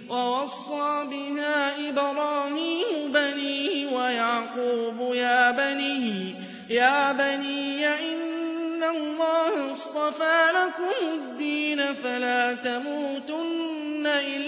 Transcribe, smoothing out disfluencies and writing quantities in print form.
وَوَصَّىٰ بِهَا إِبْرَاهِيمُ بَنِيهِ وَيَعْقُوبُ يَا بَنِيَّ إِنَّ اللَّهَ اصْطَفَىٰ لَكُمُ الدِّينَ فَلَا تَمُوتُنَّ إِلَّا